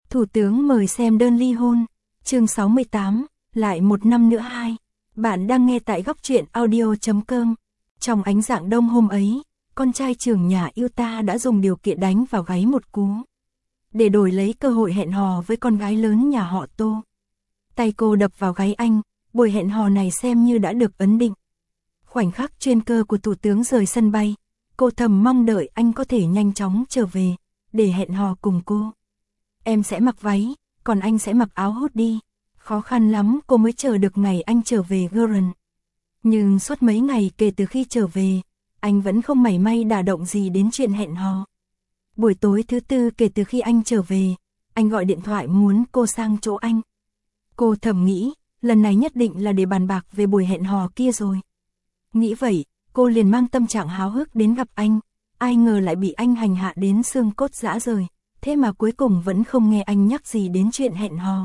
Thủ tướng mời xem đơn ly hôn, chương 68, lại một năm nữa 2. Bạn đang nghe tại góc truyện audio.com. Trong ánh rạng đông hôm ấy, con trai trưởng nhà Yuta đã dùng điều kiện đánh vào gáy một cú, để đổi lấy cơ hội hẹn hò với con gái lớn nhà họ Tô. Tay cô đập vào gáy anh, buổi hẹn hò này xem như đã được ấn định. Khoảnh khắc chuyên cơ của thủ tướng rời sân bay, cô thầm mong đợi anh có thể nhanh chóng trở về, để hẹn hò cùng cô. Em sẽ mặc váy, còn anh sẽ mặc áo hoodie. Khó khăn lắm cô mới chờ được ngày anh trở về Guren. Nhưng suốt mấy ngày kể từ khi trở về, anh vẫn không mảy may đả động gì đến chuyện hẹn hò. Buổi tối thứ tư kể từ khi anh trở về, anh gọi điện thoại muốn cô sang chỗ anh. Cô thầm nghĩ, lần này nhất định là để bàn bạc về buổi hẹn hò kia rồi. Nghĩ vậy, cô liền mang tâm trạng háo hức đến gặp anh. Ai ngờ lại bị anh hành hạ đến xương cốt rã rời, thế mà cuối cùng vẫn không nghe anh nhắc gì đến chuyện hẹn hò.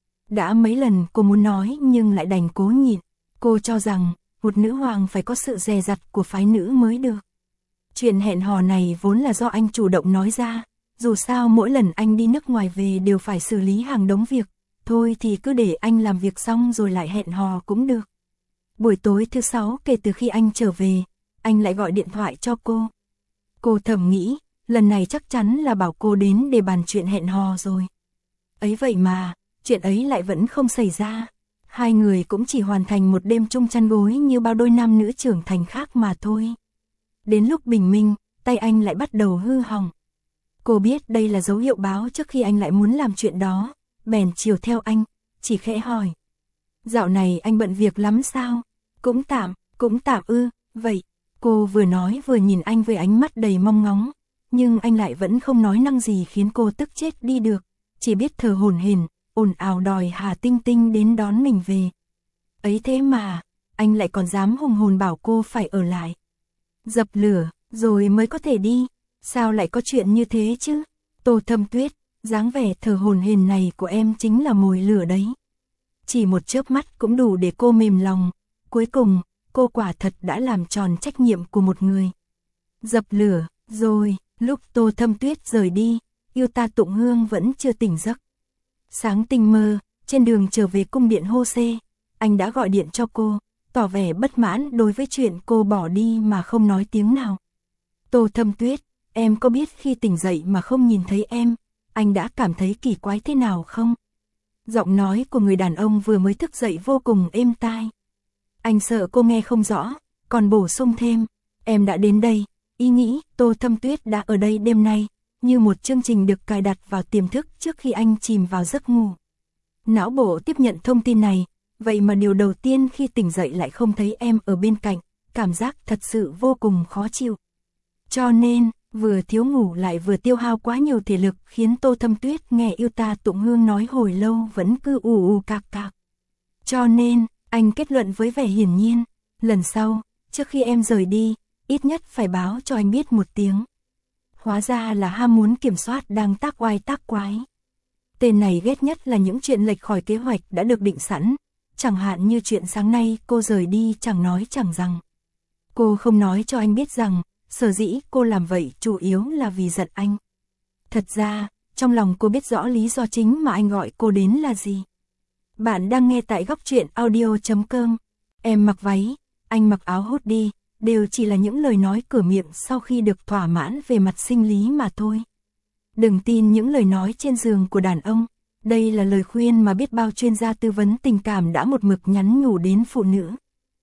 Đã mấy lần cô muốn nói nhưng lại đành cố nhịn. Cô cho rằng, một nữ hoàng phải có sự dè dặt của phái nữ mới được. Chuyện hẹn hò này vốn là do anh chủ động nói ra. Dù sao mỗi lần anh đi nước ngoài về đều phải xử lý hàng đống việc. Thôi thì cứ để anh làm việc xong rồi lại hẹn hò cũng được. Buổi tối thứ 6 kể từ khi anh trở về, anh lại gọi điện thoại cho cô. Cô thầm nghĩ, lần này chắc chắn là bảo cô đến để bàn chuyện hẹn hò rồi. Ấy vậy mà, chuyện ấy lại vẫn không xảy ra. Hai người cũng chỉ hoàn thành một đêm chung chăn gối như bao đôi nam nữ trưởng thành khác mà thôi. Đến lúc bình minh, tay anh lại bắt đầu hư hỏng. Cô biết đây là dấu hiệu báo trước khi anh lại muốn làm chuyện đó, bèn chiều theo anh, chỉ khẽ hỏi. Dạo này anh bận việc lắm sao? Cũng tạm ư, vậy. Cô vừa nói vừa nhìn anh với ánh mắt đầy mong ngóng, nhưng anh lại vẫn không nói năng gì khiến cô tức chết đi được, chỉ biết thở hổn hển, ồn ào đòi Hà Tinh Tinh đến đón mình về. Ấy thế mà, anh lại còn dám hùng hồn bảo cô phải ở lại. Dập lửa, rồi mới có thể đi, sao lại có chuyện như thế chứ? Tô Thâm Tuyết, dáng vẻ thở hổn hển này của em chính là mồi lửa đấy. Chỉ một chớp mắt cũng đủ để cô mềm lòng, cuối cùng, cô quả thật đã làm tròn trách nhiệm của một người. Dập lửa, rồi, lúc Tô Thâm Tuyết rời đi, Yuta Tụng Hương vẫn chưa tỉnh giấc. Sáng tinh mơ, trên đường trở về cung điện Hô-xê, anh đã gọi điện cho cô, tỏ vẻ bất mãn đối với chuyện cô bỏ đi mà không nói tiếng nào. Tô Thâm Tuyết, em có biết khi tỉnh dậy mà không nhìn thấy em, anh đã cảm thấy kỳ quái thế nào không? Giọng nói của người đàn ông vừa mới thức dậy vô cùng êm tai. Anh sợ cô nghe không rõ, còn bổ sung thêm, em đã đến đây, ý nghĩ Tô Thâm Tuyết đã ở đây đêm nay, như một chương trình được cài đặt vào tiềm thức trước khi anh chìm vào giấc ngủ. Não bộ tiếp nhận thông tin này, vậy mà điều đầu tiên khi tỉnh dậy lại không thấy em ở bên cạnh, cảm giác thật sự vô cùng khó chịu. Cho nên, vừa thiếu ngủ lại vừa tiêu hao quá nhiều thể lực khiến Tô Thâm Tuyết nghe Yuta Tụng Hương nói hồi lâu vẫn cứ ù ù cạc cạc. Cho nên, anh kết luận với vẻ hiển nhiên, lần sau, trước khi em rời đi, ít nhất phải báo cho anh biết một tiếng. Hóa ra là ham muốn kiểm soát đang tác oai tác quái. Tên này ghét nhất là những chuyện lệch khỏi kế hoạch đã được định sẵn, chẳng hạn như chuyện sáng nay cô rời đi chẳng nói chẳng rằng. Cô không nói cho anh biết rằng, sở dĩ cô làm vậy chủ yếu là vì giận anh. Thật ra, trong lòng cô biết rõ lý do chính mà anh gọi cô đến là gì. Bạn đang nghe tại góc truyện audio.com. Em mặc váy, anh mặc áo hoodie, đều chỉ là những lời nói cửa miệng sau khi được thỏa mãn về mặt sinh lý mà thôi. Đừng tin những lời nói trên giường của đàn ông, đây là lời khuyên mà biết bao chuyên gia tư vấn tình cảm đã một mực nhắn nhủ đến phụ nữ.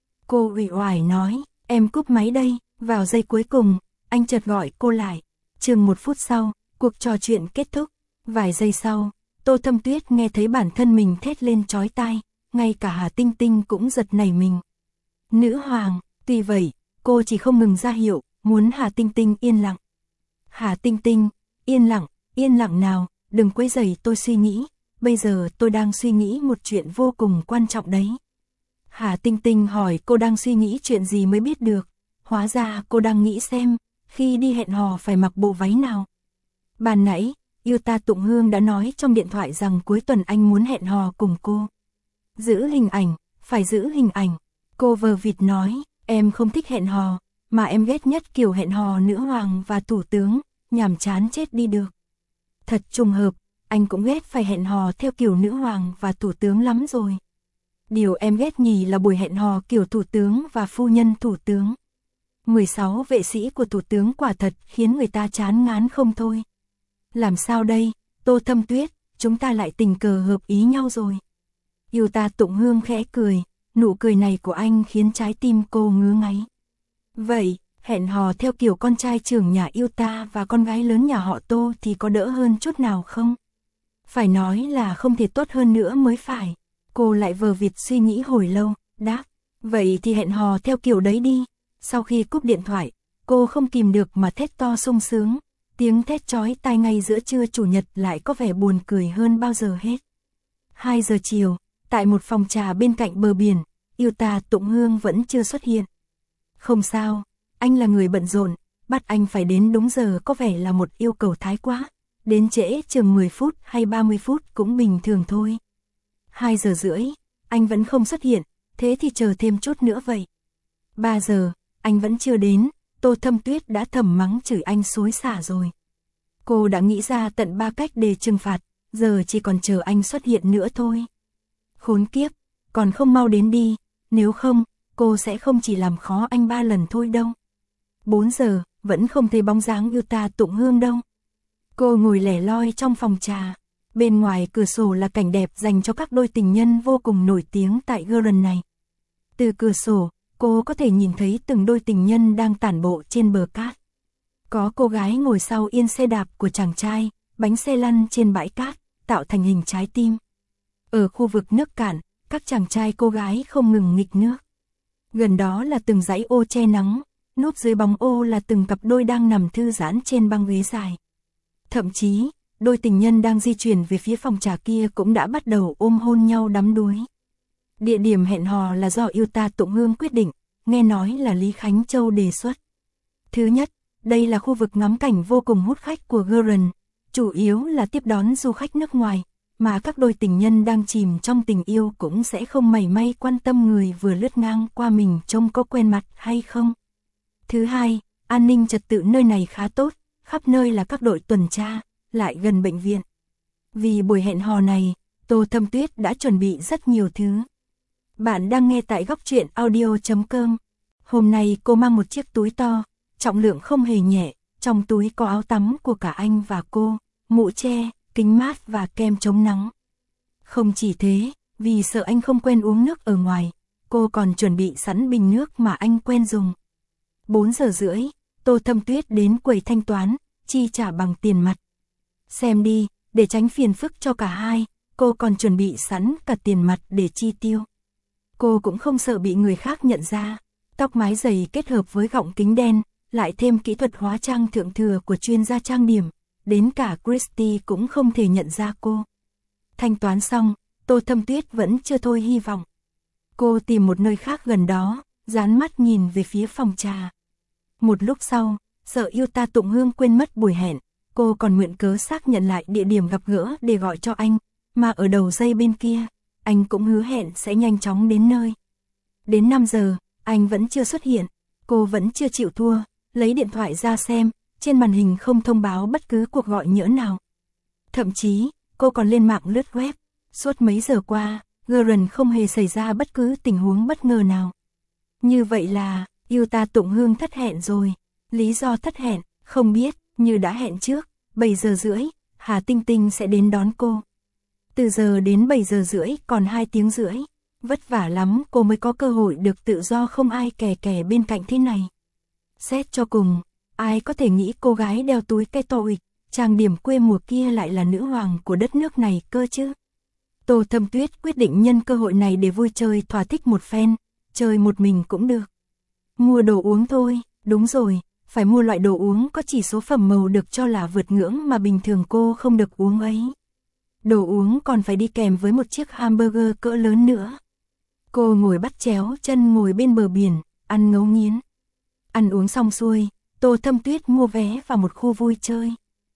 Cô uể oải nói, em cúp máy đây, vào giây cuối cùng, anh chợt gọi cô lại. Chừng 1 phút sau, cuộc trò chuyện kết thúc, vài giây sau, Tô Thâm Tuyết nghe thấy bản thân mình thét lên chói tai, ngay cả Hà Tinh Tinh cũng giật nảy mình. Nữ hoàng, tuy vậy, cô chỉ không ngừng ra hiệu, muốn Hà Tinh Tinh yên lặng. Hà Tinh Tinh, yên lặng nào, đừng quấy rầy tôi suy nghĩ, bây giờ tôi đang suy nghĩ một chuyện vô cùng quan trọng đấy. Hà Tinh Tinh hỏi cô đang suy nghĩ chuyện gì mới biết được, hóa ra cô đang nghĩ xem, khi đi hẹn hò phải mặc bộ váy nào. Ban nãy, Yuta Tụng Hương đã nói trong điện thoại rằng cuối tuần anh muốn hẹn hò cùng cô. Giữ hình ảnh, phải giữ hình ảnh. Cô vờ vịt nói, em không thích hẹn hò, mà em ghét nhất kiểu hẹn hò nữ hoàng và thủ tướng, nhàm chán chết đi được. Thật trùng hợp, anh cũng ghét phải hẹn hò theo kiểu nữ hoàng và thủ tướng lắm rồi. Điều em ghét nhì là buổi hẹn hò kiểu thủ tướng và phu nhân thủ tướng. 16 vệ sĩ của thủ tướng quả thật khiến người ta chán ngán không thôi. Làm sao đây, Tô Thâm Tuyết, chúng ta lại tình cờ hợp ý nhau rồi. Yêu ta Tụng Hương khẽ cười, nụ cười này của anh khiến trái tim cô ngứa ngáy. Vậy, hẹn hò theo kiểu con trai trưởng nhà yêu ta và con gái lớn nhà họ Tô thì có đỡ hơn chút nào không? Phải nói là không thể tốt hơn nữa mới phải. Cô lại vờ vịt suy nghĩ hồi lâu, đáp, vậy thì hẹn hò theo kiểu đấy đi. Sau khi cúp điện thoại, cô không kìm được mà thét to sung sướng. Tiếng thét chói tai ngay giữa trưa chủ nhật lại có vẻ buồn cười hơn bao giờ hết. 2 giờ chiều, tại một phòng trà bên cạnh bờ biển, yêu ta Tụng Hương vẫn chưa xuất hiện. Không sao, anh là người bận rộn, bắt anh phải đến đúng giờ có vẻ là một yêu cầu thái quá. Đến trễ chừng 10 phút hay 30 phút cũng bình thường thôi. 2 giờ rưỡi, anh vẫn không xuất hiện, thế thì chờ thêm chút nữa vậy. 3 giờ, anh vẫn chưa đến, Tô Thâm Tuyết đã thầm mắng chửi anh xối xả rồi. Cô đã nghĩ ra tận 3 cách để trừng phạt, giờ chỉ còn chờ anh xuất hiện nữa thôi. Khốn kiếp, còn không mau đến đi, nếu không, cô sẽ không chỉ làm khó anh 3 lần thôi đâu. 4 giờ, vẫn không thấy bóng dáng yêu ta Tụng Hương đâu. Cô ngồi lẻ loi trong phòng trà, bên ngoài cửa sổ là cảnh đẹp dành cho các đôi tình nhân vô cùng nổi tiếng tại Garden này. Từ cửa sổ, cô có thể nhìn thấy từng đôi tình nhân đang tản bộ trên bờ cát. Có cô gái ngồi sau yên xe đạp của chàng trai, bánh xe lăn trên bãi cát, tạo thành hình trái tim. Ở khu vực nước cạn, các chàng trai cô gái không ngừng nghịch nước. Gần đó là từng dãy ô che nắng, núp dưới bóng ô là từng cặp đôi đang nằm thư giãn trên băng ghế dài. Thậm chí, đôi tình nhân đang di chuyển về phía phòng trà kia cũng đã bắt đầu ôm hôn nhau đắm đuối. Địa điểm hẹn hò là do yêu ta Tụng Hương quyết định, nghe nói là Lý Khánh Châu đề xuất. Thứ nhất, đây là khu vực ngắm cảnh vô cùng hút khách của Garden, chủ yếu là tiếp đón du khách nước ngoài, mà các đôi tình nhân đang chìm trong tình yêu cũng sẽ không mảy may quan tâm người vừa lướt ngang qua mình trông có quen mặt hay không. Thứ hai, an ninh trật tự nơi này khá tốt, khắp nơi là các đội tuần tra, lại gần bệnh viện. Vì buổi hẹn hò này, Tô Thâm Tuyết đã chuẩn bị rất nhiều thứ. Bạn đang nghe tại góc truyện audio.com. Hôm nay cô mang một chiếc túi to, trọng lượng không hề nhẹ, trong túi có áo tắm của cả anh và cô, mũ che, kính mát và kem chống nắng. Không chỉ thế, vì sợ anh không quen uống nước ở ngoài, cô còn chuẩn bị sẵn bình nước mà anh quen dùng. 4 giờ rưỡi, Tô Thâm Tuyết đến quầy thanh toán, chi trả bằng tiền mặt. Xem đi, để tránh phiền phức cho cả hai, cô còn chuẩn bị sẵn cả tiền mặt để chi tiêu. Cô cũng không sợ bị người khác nhận ra, tóc mái dày kết hợp với gọng kính đen, lại thêm kỹ thuật hóa trang thượng thừa của chuyên gia trang điểm, đến cả Christy cũng không thể nhận ra cô. Thanh toán xong, Tô Thâm Tuyết vẫn chưa thôi hy vọng. Cô tìm một nơi khác gần đó, dán mắt nhìn về phía phòng trà. Một lúc sau, sợ yêu ta Tụng Hương quên mất buổi hẹn, cô còn nguyện cớ xác nhận lại địa điểm gặp gỡ để gọi cho anh, mà ở đầu dây bên kia, anh cũng hứa hẹn sẽ nhanh chóng đến nơi. Đến 5 giờ, anh vẫn chưa xuất hiện, cô vẫn chưa chịu thua, lấy điện thoại ra xem, trên màn hình không thông báo bất cứ cuộc gọi nhỡ nào. Thậm chí, cô còn lên mạng lướt web, suốt mấy giờ qua, Garden không hề xảy ra bất cứ tình huống bất ngờ nào. Như vậy là, yêu ta Tụng Hương thất hẹn rồi. Lý do thất hẹn, không biết, như đã hẹn trước, 7 giờ rưỡi, Hà Tinh Tinh sẽ đến đón cô. Từ giờ đến 7 giờ rưỡi còn 2 tiếng rưỡi, vất vả lắm cô mới có cơ hội được tự do không ai kè kè bên cạnh thế này. Xét cho cùng, ai có thể nghĩ cô gái đeo túi cây to ịch, trang điểm quê mùa kia lại là nữ hoàng của đất nước này cơ chứ. Tô Thâm Tuyết quyết định nhân cơ hội này để vui chơi thỏa thích một phen, chơi một mình cũng được. Mua đồ uống thôi, đúng rồi, phải mua loại đồ uống có chỉ số phẩm màu được cho là vượt ngưỡng mà bình thường cô không được uống ấy. Đồ uống còn phải đi kèm với một chiếc hamburger cỡ lớn nữa. Cô ngồi bắt chéo chân ngồi bên bờ biển, ăn ngấu nghiến. Ăn uống xong xuôi, Tô Thâm Tuyết mua vé vào một khu vui chơi.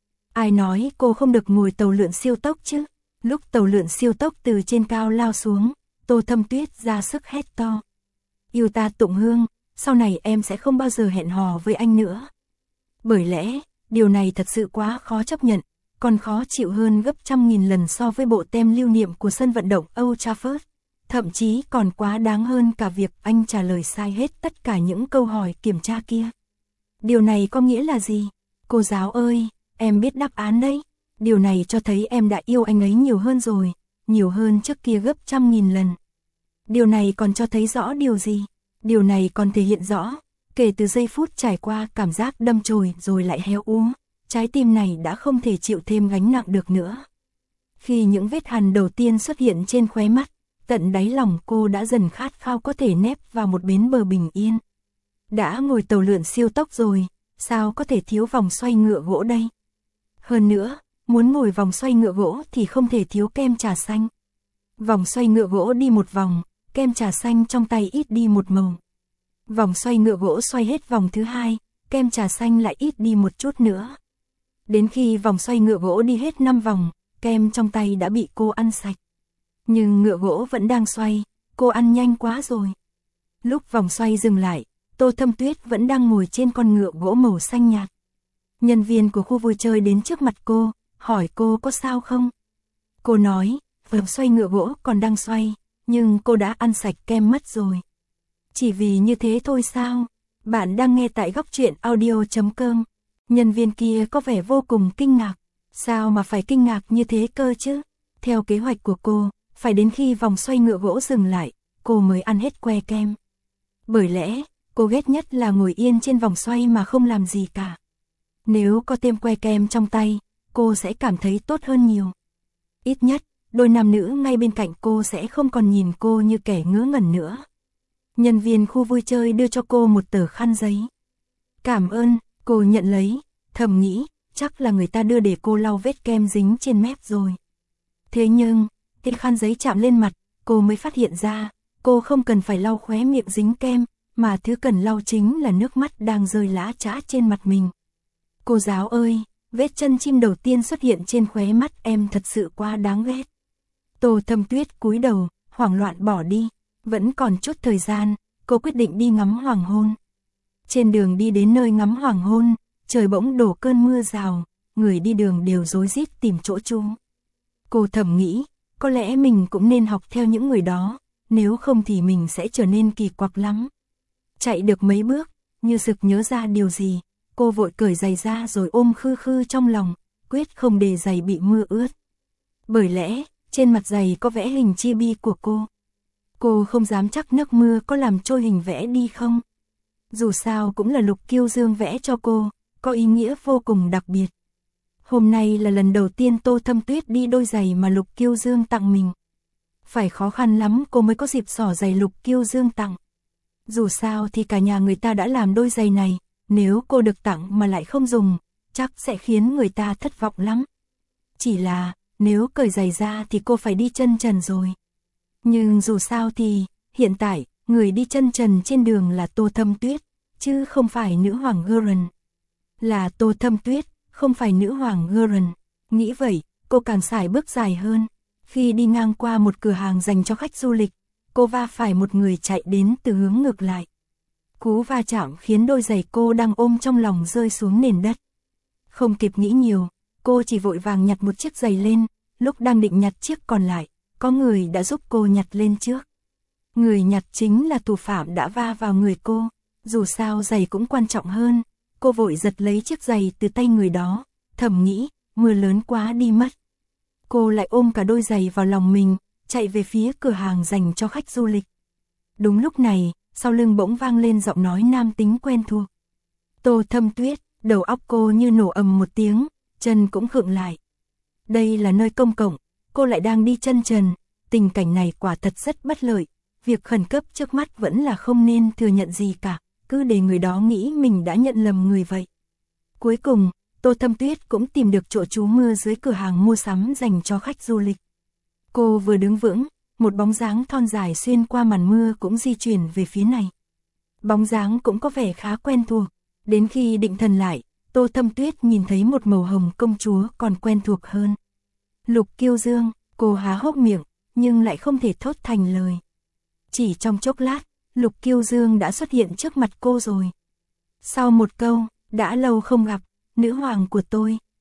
Ai nói cô không được ngồi tàu lượn siêu tốc chứ? Lúc tàu lượn siêu tốc từ trên cao lao xuống, Tô Thâm Tuyết ra sức hét to. Yêu ta Tụng Hương, sau này em sẽ không bao giờ hẹn hò với anh nữa. Bởi lẽ, điều này thật sự quá khó chấp nhận, còn khó chịu hơn gấp trăm nghìn lần so với bộ tem lưu niệm của sân vận động Old Trafford. Thậm chí còn quá đáng hơn cả việc anh trả lời sai hết tất cả những câu hỏi kiểm tra kia. Điều này có nghĩa là gì? Cô giáo ơi, em biết đáp án đấy. Điều này cho thấy em đã yêu anh ấy nhiều hơn rồi, nhiều hơn trước kia gấp trăm nghìn lần. Điều này còn cho thấy rõ điều gì? Điều này còn thể hiện rõ, kể từ giây phút trải qua cảm giác đâm chồi rồi lại héo úa, trái tim này đã không thể chịu thêm gánh nặng được nữa. Khi những vết hằn đầu tiên xuất hiện trên khóe mắt, tận đáy lòng cô đã dần khát khao có thể nép vào một bến bờ bình yên. Đã ngồi tàu lượn siêu tốc rồi, sao có thể thiếu vòng xoay ngựa gỗ đây? Hơn nữa, muốn ngồi vòng xoay ngựa gỗ thì không thể thiếu kem trà xanh. Vòng xoay ngựa gỗ đi một vòng, kem trà xanh trong tay ít đi một màu. Vòng xoay ngựa gỗ xoay hết vòng thứ hai, kem trà xanh lại ít đi một chút nữa. Đến khi vòng xoay ngựa gỗ đi hết 5 vòng, kem trong tay đã bị cô ăn sạch. Nhưng ngựa gỗ vẫn đang xoay, cô ăn nhanh quá rồi. Lúc vòng xoay dừng lại, Tô Thâm Tuyết vẫn đang ngồi trên con ngựa gỗ màu xanh nhạt. Nhân viên của khu vui chơi đến trước mặt cô, hỏi cô có sao không? Cô nói, vòng xoay ngựa gỗ còn đang xoay, nhưng cô đã ăn sạch kem mất rồi. Chỉ vì như thế thôi sao? Bạn đang nghe tại góc truyện audio.com. Nhân viên kia có vẻ vô cùng kinh ngạc. Sao mà phải kinh ngạc như thế cơ chứ? Theo kế hoạch của cô, phải đến khi vòng xoay ngựa gỗ dừng lại, cô mới ăn hết que kem. Bởi lẽ, cô ghét nhất là ngồi yên trên vòng xoay mà không làm gì cả. Nếu có thêm que kem trong tay, cô sẽ cảm thấy tốt hơn nhiều. Ít nhất, đôi nam nữ ngay bên cạnh cô sẽ không còn nhìn cô như kẻ ngớ ngẩn nữa. Nhân viên khu vui chơi đưa cho cô một tờ khăn giấy. Cảm ơn, cô nhận lấy, thầm nghĩ, chắc là người ta đưa để cô lau vết kem dính trên mép rồi. Thế nhưng, khi khăn giấy chạm lên mặt, cô mới phát hiện ra, cô không cần phải lau khóe miệng dính kem, mà thứ cần lau chính là nước mắt đang rơi lã chã trên mặt mình. Cô giáo ơi, vết chân chim đầu tiên xuất hiện trên khóe mắt em thật sự quá đáng ghét. Tô Thâm Tuyết cúi đầu, hoảng loạn bỏ đi. Vẫn còn chút thời gian, cô quyết định đi ngắm hoàng hôn. Trên đường đi đến nơi ngắm hoàng hôn, trời bỗng đổ cơn mưa rào, người đi đường đều rối rít tìm chỗ trú. Cô thầm nghĩ, có lẽ mình cũng nên học theo những người đó, nếu không thì mình sẽ trở nên kỳ quặc lắm. Chạy được mấy bước, như sực nhớ ra điều gì, cô vội cởi giày ra rồi ôm khư khư trong lòng, quyết không để giày bị mưa ướt. Bởi lẽ, trên mặt giày có vẽ hình chibi của cô. Cô không dám chắc nước mưa có làm trôi hình vẽ đi không. Dù sao cũng là Lục Kiêu Dương vẽ cho cô, có ý nghĩa vô cùng đặc biệt. Hôm nay là lần đầu tiên Tô Thâm Tuyết đi đôi giày mà Lục Kiêu Dương tặng mình. Phải khó khăn lắm cô mới có dịp xỏ giày Lục Kiêu Dương tặng. Dù sao thì cả nhà người ta đã làm đôi giày này, nếu cô được tặng mà lại không dùng, chắc sẽ khiến người ta thất vọng lắm. Chỉ là, nếu cởi giày ra thì cô phải đi chân trần rồi. Nhưng dù sao thì, hiện tại, người đi chân trần trên đường là Tô Thâm Tuyết, chứ không phải nữ hoàng Gurren. Là Tô Thâm Tuyết, không phải nữ hoàng Gurren. Nghĩ vậy, cô càng sải bước dài hơn. Khi đi ngang qua một cửa hàng dành cho khách du lịch, cô va phải một người chạy đến từ hướng ngược lại. Cú va chạm khiến đôi giày cô đang ôm trong lòng rơi xuống nền đất. Không kịp nghĩ nhiều, cô chỉ vội vàng nhặt một chiếc giày lên, lúc đang định nhặt chiếc còn lại, có người đã giúp cô nhặt lên trước. Người nhặt chính là thủ phạm đã va vào người cô, dù sao giày cũng quan trọng hơn, cô vội giật lấy chiếc giày từ tay người đó, thầm nghĩ, mưa lớn quá đi mất. Cô lại ôm cả đôi giày vào lòng mình, chạy về phía cửa hàng dành cho khách du lịch. Đúng lúc này, sau lưng bỗng vang lên giọng nói nam tính quen thuộc. Tô Thâm Tuyết, đầu óc cô như nổ ầm một tiếng, chân cũng khựng lại. Đây là nơi công cộng, cô lại đang đi chân trần, tình cảnh này quả thật rất bất lợi, việc khẩn cấp trước mắt vẫn là không nên thừa nhận gì cả, cứ để người đó nghĩ mình đã nhận lầm người vậy. Cuối cùng, Tô Thâm Tuyết cũng tìm được chỗ trú mưa dưới cửa hàng mua sắm dành cho khách du lịch. Cô vừa đứng vững, một bóng dáng thon dài xuyên qua màn mưa cũng di chuyển về phía này. Bóng dáng cũng có vẻ khá quen thuộc, đến khi định thần lại, Tô Thâm Tuyết nhìn thấy một màu hồng công chúa còn quen thuộc hơn. Lục Kiêu Dương, cô há hốc miệng, nhưng lại không thể thốt thành lời. Chỉ trong chốc lát, Lục Kiêu Dương đã xuất hiện trước mặt cô rồi. Sau một câu, đã lâu không gặp, nữ hoàng của tôi,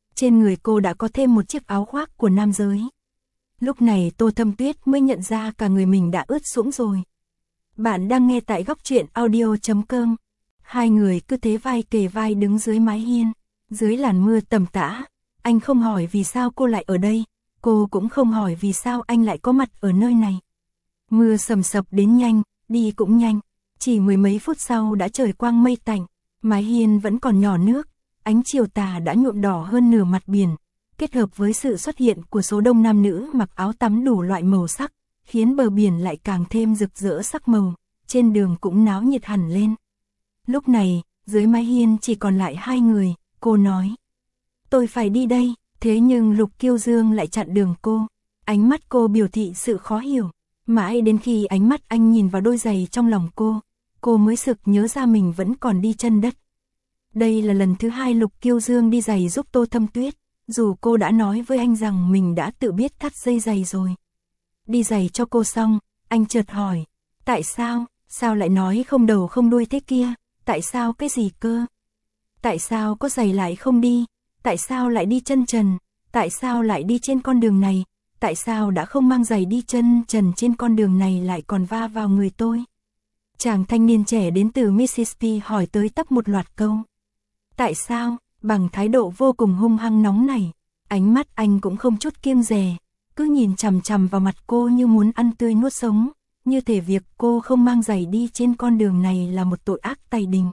Trên người cô đã có thêm một chiếc áo khoác của nam giới. Lúc này Tô Thâm Tuyết mới nhận ra cả người mình đã ướt sũng rồi. Bạn đang nghe tại góc truyện audio.com. Hai người cứ thế vai kề vai đứng dưới mái hiên, dưới làn mưa tầm tã. Anh không hỏi vì sao cô lại ở đây, cô cũng không hỏi vì sao anh lại có mặt ở nơi này. Mưa sầm sập đến nhanh, đi cũng nhanh, chỉ mười mấy phút sau đã trời quang mây tạnh, mái hiên vẫn còn nhỏ nước, ánh chiều tà đã nhuộm đỏ hơn nửa mặt biển, kết hợp với sự xuất hiện của số đông nam nữ mặc áo tắm đủ loại màu sắc, khiến bờ biển lại càng thêm rực rỡ sắc màu, trên đường cũng náo nhiệt hẳn lên. Lúc này, dưới mái hiên chỉ còn lại hai người, cô nói. Tôi phải đi đây, thế nhưng Lục Kiêu Dương lại chặn đường cô. Ánh mắt cô biểu thị sự khó hiểu, mãi đến khi ánh mắt anh nhìn vào đôi giày trong lòng cô mới sực nhớ ra mình vẫn còn đi chân đất. Đây là lần thứ hai Lục Kiêu Dương đi giày giúp Tô Thâm Tuyết, dù cô đã nói với anh rằng mình đã tự biết cắt dây giày rồi. Đi giày cho cô xong, anh chợt hỏi, tại sao lại nói không đầu không đuôi thế kia, tại sao cái gì cơ? Tại sao có giày lại không đi, tại sao lại đi chân trần, tại sao lại đi trên con đường này, tại sao đã không mang giày đi chân trần trên con đường này lại còn va vào người tôi? Chàng thanh niên trẻ đến từ Mississippi hỏi tới tấp một loạt câu. Tại sao? Bằng thái độ vô cùng hung hăng nóng này, ánh mắt anh cũng không chút kiêng dè, cứ nhìn chằm chằm vào mặt cô như muốn ăn tươi nuốt sống, như thể việc cô không mang giày đi trên con đường này là một tội ác tày đình.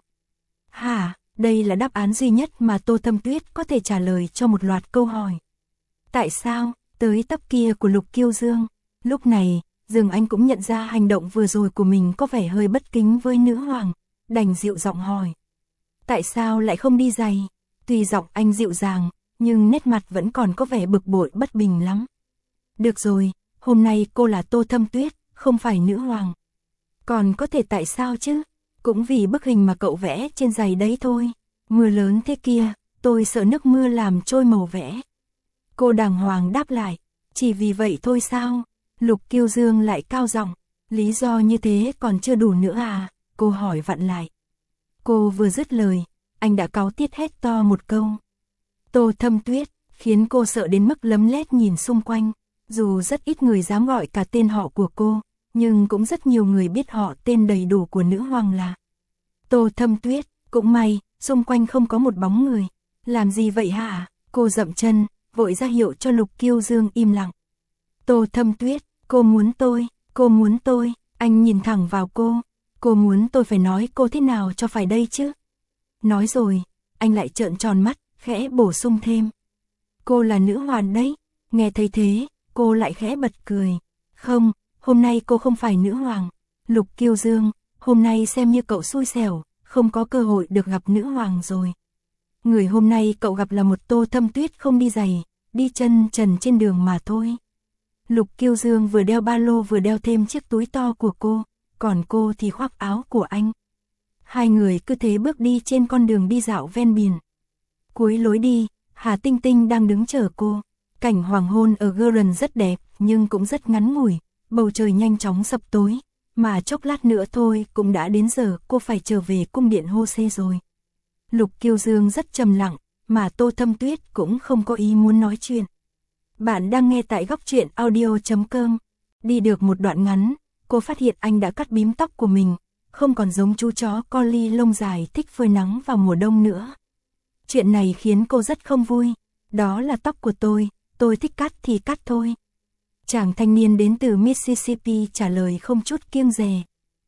Hả, đây là đáp án duy nhất mà Tô Thâm Tuyết có thể trả lời cho một loạt câu hỏi. Tại sao? Tới tấp kia của Lục Kiêu Dương. Lúc này, dường anh cũng nhận ra hành động vừa rồi của mình có vẻ hơi bất kính với nữ hoàng, đành dịu giọng hỏi. Tại sao lại không đi giày? Tuy giọng anh dịu dàng, nhưng nét mặt vẫn còn có vẻ bực bội bất bình lắm. Được rồi, hôm nay cô là Tô Thâm Tuyết, không phải nữ hoàng. Còn có thể tại sao chứ? Cũng vì bức hình mà cậu vẽ trên giày đấy thôi. Mưa lớn thế kia, tôi sợ nước mưa làm trôi màu vẽ. Cô đàng hoàng đáp lại, chỉ vì vậy thôi sao? Lục Kiêu Dương lại cao giọng, lý do như thế còn chưa đủ nữa à? Cô hỏi vặn lại. Cô vừa dứt lời, anh đã cáu tiết hét to một câu. Tô Thâm Tuyết, khiến cô sợ đến mức lấm lét nhìn xung quanh. Dù rất ít người dám gọi cả tên họ của cô, nhưng cũng rất nhiều người biết họ tên đầy đủ của nữ hoàng là Tô Thâm Tuyết. Cũng may, xung quanh không có một bóng người. Làm gì vậy hả? Cô dậm chân, vội ra hiệu cho Lục Kiêu Dương im lặng. Tô Thâm Tuyết, cô muốn tôi, anh nhìn thẳng vào cô muốn tôi phải nói cô thế nào cho phải đây chứ? Nói rồi, anh lại trợn tròn mắt, khẽ bổ sung thêm. Cô là nữ hoàng đấy, nghe thấy thế, cô lại khẽ bật cười. Không, hôm nay cô không phải nữ hoàng. Lục Kiêu Dương, hôm nay xem như cậu xui xẻo, không có cơ hội được gặp nữ hoàng rồi. Người hôm nay cậu gặp là một Tô Thâm Tuyết không đi giày, đi chân trần trên đường mà thôi. Lục Kiêu Dương vừa đeo ba lô vừa đeo thêm chiếc túi to của cô, còn cô thì khoác áo của anh. Hai người cứ thế bước đi trên con đường đi dạo ven biển. Cuối lối đi, Hà Tinh Tinh đang đứng chờ cô. Cảnh hoàng hôn ở Guerin rất đẹp, nhưng cũng rất ngắn ngủi, bầu trời nhanh chóng sập tối, mà chốc lát nữa thôi cũng đã đến giờ cô phải trở về cung điện Hô-xê rồi. Lục Kiêu Dương rất trầm lặng, mà Tô Thâm Tuyết cũng không có ý muốn nói chuyện. Bạn đang nghe tại góc truyện audio.com. Đi được một đoạn ngắn, cô phát hiện anh đã cắt bím tóc của mình, không còn giống chú chó collie lông dài thích phơi nắng vào mùa đông nữa. Chuyện này khiến cô rất không vui. Đó là tóc của tôi thích cắt thì cắt thôi. Chàng thanh niên đến từ Mississippi trả lời không chút kiêng dè.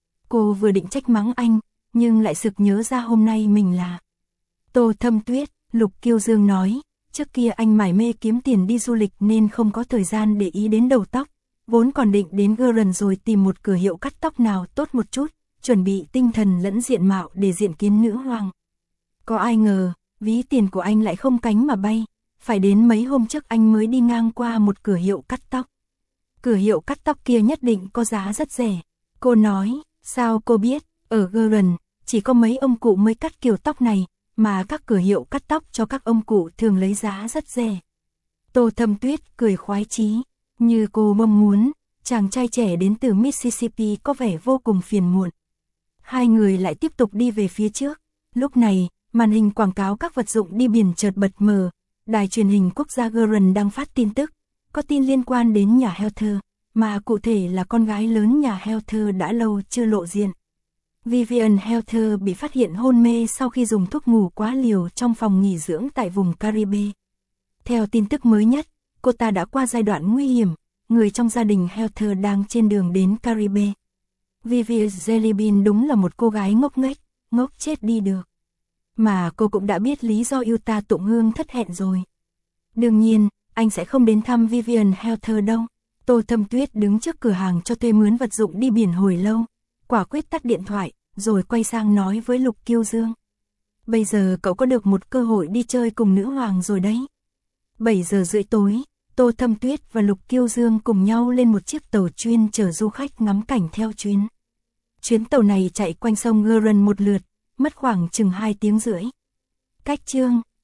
Cô vừa định trách mắng anh, nhưng lại sực nhớ ra hôm nay mình là Tô Thâm Tuyết. Lục Kiêu Dương nói, trước kia anh mải mê kiếm tiền đi du lịch nên không có thời gian để ý đến đầu tóc, vốn còn định đến Guerin rồi tìm một cửa hiệu cắt tóc nào tốt một chút, chuẩn bị tinh thần lẫn diện mạo để diện kiến nữ hoàng. Có ai ngờ, ví tiền của anh lại không cánh mà bay, phải đến mấy hôm trước anh mới đi ngang qua một cửa hiệu cắt tóc. Cửa hiệu cắt tóc kia nhất định có giá rất rẻ. Cô nói, sao cô biết, ở Guerin chỉ có mấy ông cụ mới cắt kiểu tóc này, mà các cửa hiệu cắt tóc cho các ông cụ thường lấy giá rất rẻ. Tô Thâm Tuyết cười khoái chí, như cô mong muốn, chàng trai trẻ đến từ Mississippi có vẻ vô cùng phiền muộn. Hai người lại tiếp tục đi về phía trước. Lúc này, màn hình quảng cáo các vật dụng đi biển chợt bật mở, Đài truyền hình quốc gia Iran đang phát tin tức, có tin liên quan đến nhà Heather, mà cụ thể là con gái lớn nhà Heather đã lâu chưa lộ diện. Vivian Heather bị phát hiện hôn mê sau khi dùng thuốc ngủ quá liều trong phòng nghỉ dưỡng tại vùng Caribe. Theo tin tức mới nhất, cô ta đã qua giai đoạn nguy hiểm, người trong gia đình Heather đang trên đường đến Caribe. Vivian Jellybean đúng là một cô gái ngốc nghếch, ngốc chết đi được. Mà cô cũng đã biết lý do Utah tụng hương thất hẹn rồi. Đương nhiên, anh sẽ không đến thăm Vivian Heather đâu. Tô Thâm Tuyết đứng trước cửa hàng cho thuê mướn vật dụng đi biển hồi lâu, quả quyết tắt điện thoại, rồi quay sang nói với Lục Kiêu Dương. Bây giờ cậu có được một cơ hội đi chơi cùng nữ hoàng rồi đấy. 7 giờ rưỡi tối, Tô Thâm Tuyết và Lục Kiêu Dương cùng nhau lên một chiếc tàu chuyên chở du khách ngắm cảnh theo chuyến. Chuyến tàu này chạy quanh sông Iran một lượt, mất khoảng chừng 2 tiếng rưỡi. Cách chương